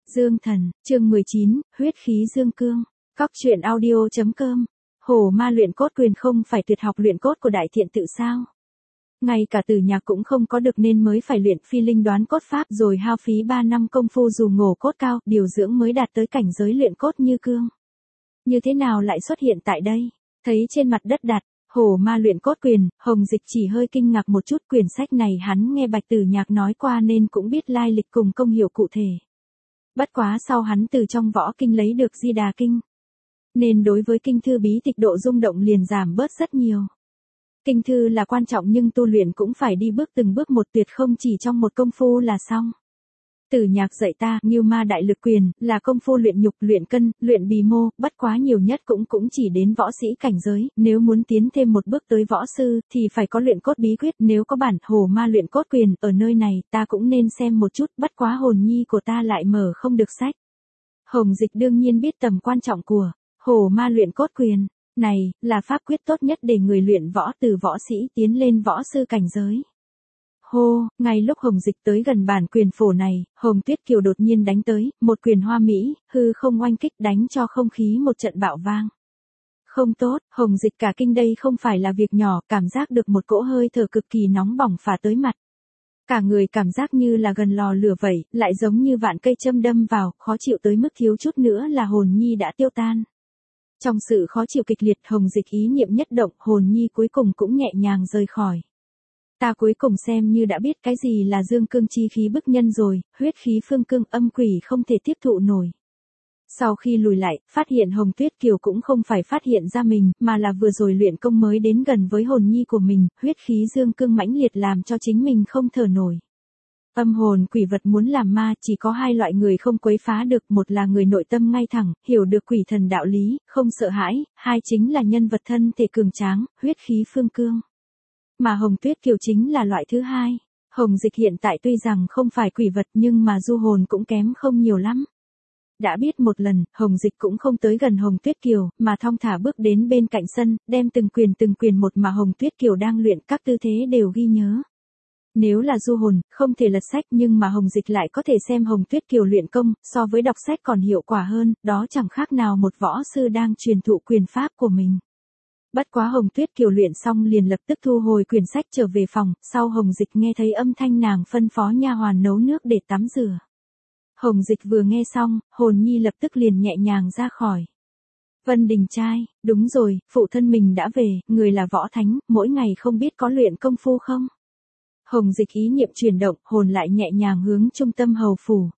Dương Thần, chương 19, huyết khí dương cương. Cóc truyện audio.com. Hổ ma luyện cốt quyền không phải tuyệt học luyện cốt của đại thiện tự sao? Ngay cả Tử Nhạc cũng không có được nên mới phải luyện phi linh đoán cốt pháp rồi hao phí 3 năm công phu dù ngổ cốt cao, điều dưỡng mới đạt tới cảnh giới luyện cốt như cương. Như thế nào lại xuất hiện tại đây? Thấy trên mặt đất đặt Hổ ma luyện cốt quyền, Hồng Dịch chỉ hơi kinh ngạc một chút, quyển sách này hắn nghe Bạch Tử Nhạc nói qua nên cũng biết lai lịch cùng công hiệu cụ thể. Bất quá sau hắn từ trong võ kinh lấy được Di Đà Kinh, nên đối với kinh thư bí tịch độ rung động liền giảm bớt rất nhiều. Kinh thư là quan trọng nhưng tu luyện cũng phải đi bước từng bước một, tuyệt không chỉ trong một công phu là xong. Tử Nhạc dạy ta, Ngưu Ma Đại Lực Quyền, là công phu luyện nhục, luyện cân, luyện bì mô, bất quá nhiều nhất cũng chỉ đến võ sĩ cảnh giới, nếu muốn tiến thêm một bước tới võ sư, thì phải có luyện cốt bí quyết, nếu có bản Hổ Ma Luyện Cốt Quyền, ở nơi này, ta cũng nên xem một chút, bất quá hồn nhi của ta lại mở không được sách. Hồng Dịch đương nhiên biết tầm quan trọng của Hổ Ma Luyện Cốt Quyền, này, là pháp quyết tốt nhất để người luyện võ từ võ sĩ tiến lên võ sư cảnh giới. Hô, ngay lúc Hồng Dịch tới gần bản quyền phổ này, Hồng Tuyết Kiều đột nhiên đánh tới, một quyền hoa mỹ, hư không oanh kích đánh cho không khí một trận bạo vang. Không tốt, Hồng Dịch cả kinh, đây không phải là việc nhỏ, cảm giác được một cỗ hơi thở cực kỳ nóng bỏng phả tới mặt. Cả người cảm giác như là gần lò lửa vậy, lại giống như vạn cây châm đâm vào, khó chịu tới mức thiếu chút nữa là hồn nhi đã tiêu tan. Trong sự khó chịu kịch liệt, Hồng Dịch ý niệm nhất động, hồn nhi cuối cùng cũng nhẹ nhàng rời khỏi. Ta cuối cùng xem như đã biết cái gì là dương cương chi khí bức nhân rồi, huyết khí phương cương, âm quỷ không thể tiếp thụ nổi. Sau khi lùi lại, phát hiện Hồng Tuyết Kiều cũng không phải phát hiện ra mình, mà là vừa rồi luyện công mới đến gần với hồn nhi của mình, huyết khí dương cương mãnh liệt làm cho chính mình không thở nổi. Âm hồn quỷ vật muốn làm ma, chỉ có hai loại người không quấy phá được, một là người nội tâm ngay thẳng, hiểu được quỷ thần đạo lý, không sợ hãi, hai chính là nhân vật thân thể cường tráng, huyết khí phương cương. Mà Hồng Tuyết Kiều chính là loại thứ hai. Hồng Dịch hiện tại tuy rằng không phải quỷ vật nhưng mà du hồn cũng kém không nhiều lắm. Đã biết một lần, Hồng Dịch cũng không tới gần Hồng Tuyết Kiều, mà thong thả bước đến bên cạnh sân, đem từng quyền một mà Hồng Tuyết Kiều đang luyện, các tư thế đều ghi nhớ. Nếu là du hồn, không thể lật sách nhưng mà Hồng Dịch lại có thể xem Hồng Tuyết Kiều luyện công, so với đọc sách còn hiệu quả hơn, đó chẳng khác nào một võ sư đang truyền thụ quyền pháp của mình. Bất quá Hồng Tuyết Kiều luyện xong liền lập tức thu hồi quyển sách trở về phòng, sau Hồng Dịch nghe thấy âm thanh nàng phân phó nha hoàn nấu nước để tắm rửa. Hồng Dịch vừa nghe xong, hồn nhi lập tức liền nhẹ nhàng ra khỏi. Vân Đình trai, đúng rồi, phụ thân mình đã về, người là võ thánh, mỗi ngày không biết có luyện công phu không? Hồng Dịch ý niệm chuyển động, hồn lại nhẹ nhàng hướng trung tâm hầu phủ.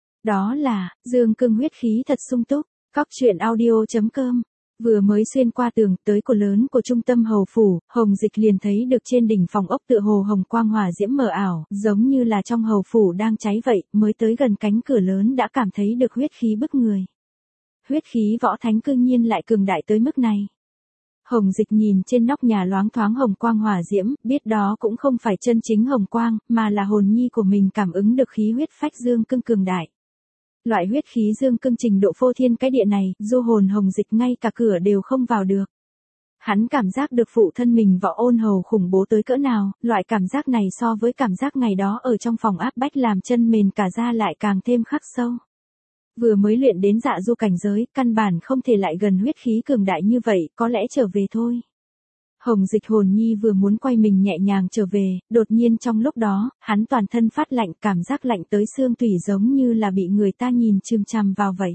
Đó là, dương cương huyết khí thật sung túc, cóc truyện audio.com. Vừa mới xuyên qua tường tới cửa lớn của trung tâm hầu phủ, Hồng Dịch liền thấy được trên đỉnh phòng ốc tựa hồ hồng quang hỏa diễm mờ ảo, giống như là trong hầu phủ đang cháy vậy, mới tới gần cánh cửa lớn đã cảm thấy được huyết khí bức người. Huyết khí võ thánh cư nhiên lại cường đại tới mức này. Hồng Dịch nhìn trên nóc nhà loáng thoáng hồng quang hỏa diễm, biết đó cũng không phải chân chính hồng quang, mà là hồn nhi của mình cảm ứng được khí huyết phách dương cương cường đại. Loại huyết khí dương cương trình độ phô thiên cái địa này, du hồn Hồng Dịch ngay cả cửa đều không vào được. Hắn cảm giác được phụ thân mình võ ôn hầu khủng bố tới cỡ nào, loại cảm giác này so với cảm giác ngày đó ở trong phòng áp bách làm chân mềm cả da lại càng thêm khắc sâu. Vừa mới luyện đến dạ du cảnh giới, căn bản không thể lại gần huyết khí cường đại như vậy, có lẽ trở về thôi. Hồng Dịch hồn nhi vừa muốn quay mình nhẹ nhàng trở về, đột nhiên trong lúc đó, hắn toàn thân phát lạnh, cảm giác lạnh tới xương tủy giống như là bị người ta nhìn chằm chằm vào vậy.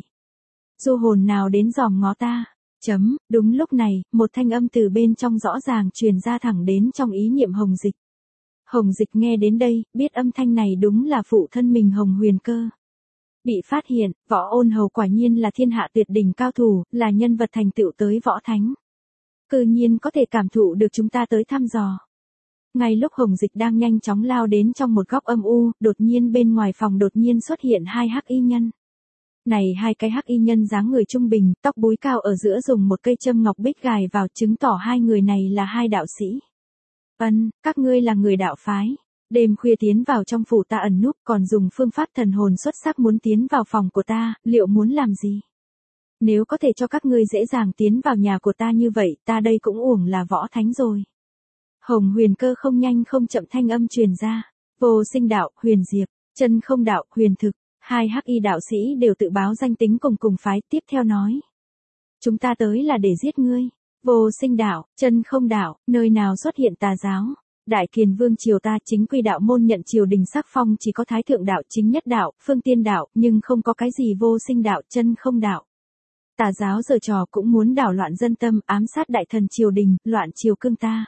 Du hồn nào đến dòm ngó ta? Đúng lúc này, một thanh âm từ bên trong rõ ràng truyền ra thẳng đến trong ý niệm Hồng Dịch. Hồng Dịch nghe đến đây, biết âm thanh này đúng là phụ thân mình Hồng Huyền Cơ. Bị phát hiện, võ ôn hầu quả nhiên là thiên hạ tuyệt đỉnh cao thủ, là nhân vật thành tựu tới võ thánh. Cư nhiên có thể cảm thụ được chúng ta tới thăm dò. Ngay lúc Hồng Dịch đang nhanh chóng lao đến trong một góc âm u, đột nhiên bên ngoài phòng đột nhiên xuất hiện hai hắc y nhân. Này hai cái hắc y nhân dáng người trung bình, tóc búi cao ở giữa dùng một cây châm ngọc bích gài vào, chứng tỏ hai người này là hai đạo sĩ. Các ngươi là người đạo phái. Đêm khuya tiến vào trong phủ ta ẩn núp, còn dùng phương pháp thần hồn xuất sắc muốn tiến vào phòng của ta, liệu muốn làm gì? Nếu có thể cho các ngươi dễ dàng tiến vào nhà của ta như vậy, ta đây cũng uổng là võ thánh rồi. Hồng Huyền Cơ không nhanh không chậm thanh âm truyền ra. Vô sinh đạo, huyền diệp, chân không đạo, huyền thực. Hai hắc y đạo sĩ đều tự báo danh tính cùng phái, tiếp theo nói. Chúng ta tới là để giết ngươi. Vô Sinh đạo, Chân Không đạo, nơi nào xuất hiện tà giáo? Đại Kiền Vương triều ta chính quy đạo môn nhận triều đình sắc phong chỉ có Thái Thượng đạo, Chính Nhất đạo, Phương Tiên đạo, nhưng không có cái gì Vô Sinh đạo, Chân Không đạo. Tà giáo giở trò cũng muốn đảo loạn dân tâm, ám sát đại thần triều đình, loạn triều cương ta.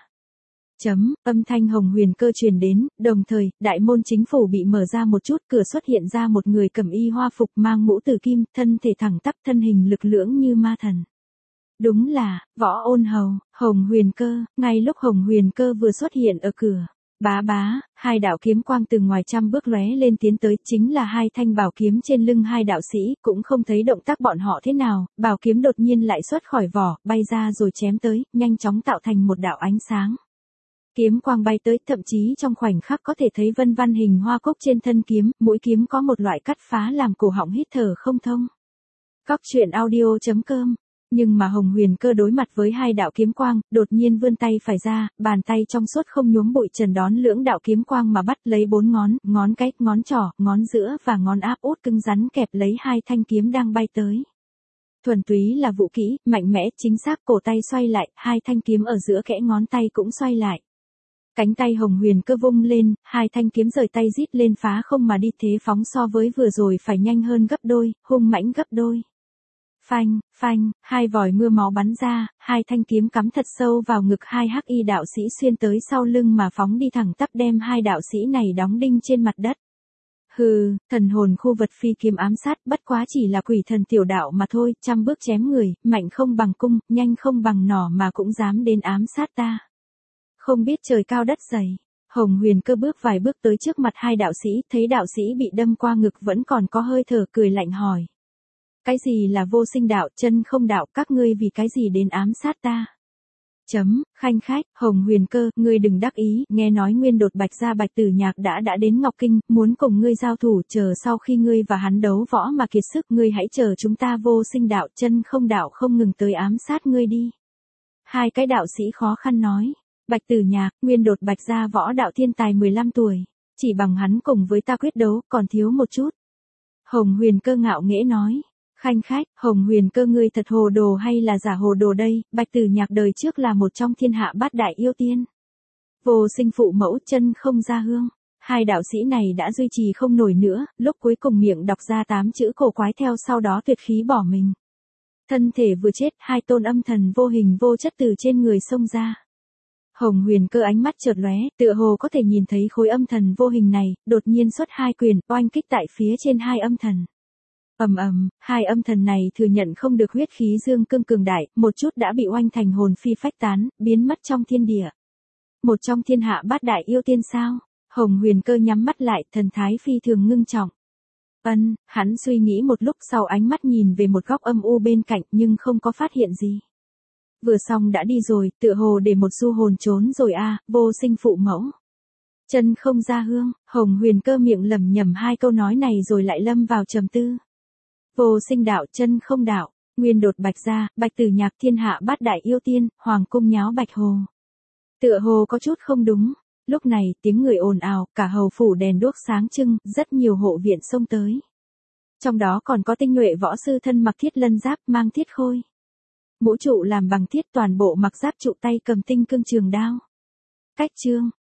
Âm thanh Hồng Huyền Cơ truyền đến, đồng thời, đại môn chính phủ bị mở ra một chút, cửa xuất hiện ra một người cầm y hoa phục mang mũ tử kim, thân thể thẳng tắp, thân hình lực lưỡng như ma thần. Đúng là, Võ Ôn Hầu, Hồng Huyền Cơ. Ngay lúc Hồng Huyền Cơ vừa xuất hiện ở cửa, bá, hai đạo kiếm quang từ ngoài trăm bước lóe lên tiến tới, chính là hai thanh bảo kiếm trên lưng hai đạo sĩ, cũng không thấy động tác bọn họ thế nào, bảo kiếm đột nhiên lại xuất khỏi vỏ, bay ra rồi chém tới, nhanh chóng tạo thành một đạo ánh sáng. Kiếm quang bay tới, thậm chí trong khoảnh khắc có thể thấy vân văn hình hoa cúc trên thân kiếm, mũi kiếm có một loại cắt phá làm cổ họng hít thở không thông. Cóc truyện audio.com. Nhưng mà Hồng Huyền Cơ đối mặt với hai đạo kiếm quang, đột nhiên vươn tay phải ra, bàn tay trong suốt không nhuốm bụi trần đón lưỡng đạo kiếm quang mà bắt lấy bốn ngón cái, ngón trỏ, ngón giữa và ngón áp út cứng rắn kẹp lấy hai thanh kiếm đang bay tới. Thuần túy là vũ kỹ, mạnh mẽ, chính xác, cổ tay xoay lại, hai thanh kiếm ở giữa kẽ ngón tay cũng xoay lại. Cánh tay Hồng Huyền Cơ vung lên, hai thanh kiếm rời tay rít lên phá không mà đi, thế phóng so với vừa rồi phải nhanh hơn gấp đôi, hung mãnh gấp đôi. Phanh, hai vòi mưa máu bắn ra, hai thanh kiếm cắm thật sâu vào ngực hai hắc y đạo sĩ xuyên tới sau lưng mà phóng đi thẳng tắp đem hai đạo sĩ này đóng đinh trên mặt đất. Hừ, thần hồn khu vật phi kiếm ám sát, bất quá chỉ là quỷ thần tiểu đạo mà thôi, trăm bước chém người, mạnh không bằng cung, nhanh không bằng nỏ mà cũng dám đến ám sát ta. Không biết trời cao đất dày. Hồng Huyền Cơ bước vài bước tới trước mặt hai đạo sĩ, thấy đạo sĩ bị đâm qua ngực vẫn còn có hơi thở, cười lạnh hỏi. Cái gì là Vô Sinh đạo, Chân Không đạo, các ngươi vì cái gì đến ám sát ta? Khanh khách, Hồng Huyền Cơ, ngươi đừng đắc ý, nghe nói Nguyên Đột Bạch Gia Bạch Tử Nhạc đã đến Ngọc Kinh, muốn cùng ngươi giao thủ, chờ sau khi ngươi và hắn đấu võ mà kiệt sức, ngươi hãy chờ chúng ta Vô Sinh đạo, Chân Không đạo không ngừng tới ám sát ngươi đi. Hai cái đạo sĩ khó khăn nói. Bạch Tử Nhạc, Nguyên Đột Bạch Gia võ đạo thiên tài 15 tuổi, chỉ bằng hắn cùng với ta quyết đấu, còn thiếu một chút. Hồng Huyền Cơ ngạo nghễ nói. Khanh khách, Hồng Huyền Cơ ngươi thật hồ đồ hay là giả hồ đồ đây, Bạch Tử Nhạc đời trước là một trong thiên hạ bát đại yêu tiên. Vô sinh phụ mẫu, chân không ra hương. Hai đạo sĩ này đã duy trì không nổi nữa, lúc cuối cùng miệng đọc ra 8 chữ cổ quái theo sau đó tuyệt khí bỏ mình. Thân thể vừa chết, hai tôn âm thần vô hình vô chất từ trên người xông ra. Hồng Huyền Cơ ánh mắt chợt lóe, tựa hồ có thể nhìn thấy khối âm thần vô hình này, đột nhiên xuất hai quyền, oanh kích tại phía trên hai âm thần. Hai âm thần này thừa nhận không được huyết khí dương cương cường đại, một chút đã bị oanh thành hồn phi phách tán, biến mất trong thiên địa. Một trong thiên hạ bát đại yêu tiên sao? Hồng Huyền Cơ nhắm mắt lại, thần thái phi thường ngưng trọng. Hắn suy nghĩ một lúc sau ánh mắt nhìn về một góc âm u bên cạnh nhưng không có phát hiện gì. Vừa xong đã đi rồi, tựa hồ để một du hồn trốn rồi a, Vô sinh phụ mẫu. Chân không ra hương, Hồng Huyền Cơ miệng lẩm nhẩm hai câu nói này rồi lại lâm vào trầm tư. Vô sinh đạo, Chân Không đạo, Nguyên Đột Bạch Gia, Bạch Tử Nhạc, thiên hạ bát đại yêu tiên, hoàng cung nháo Bạch Hồ. Tựa hồ có chút không đúng. Lúc này tiếng người ồn ào, cả hầu phủ đèn đuốc sáng trưng, rất nhiều hộ viện xông tới. Trong đó còn có tinh nhuệ võ sư thân mặc thiết lân giáp, mang thiết khôi. Mũ trụ làm bằng thiết, toàn bộ mặc giáp trụ, tay cầm tinh cương trường đao. Cách chương,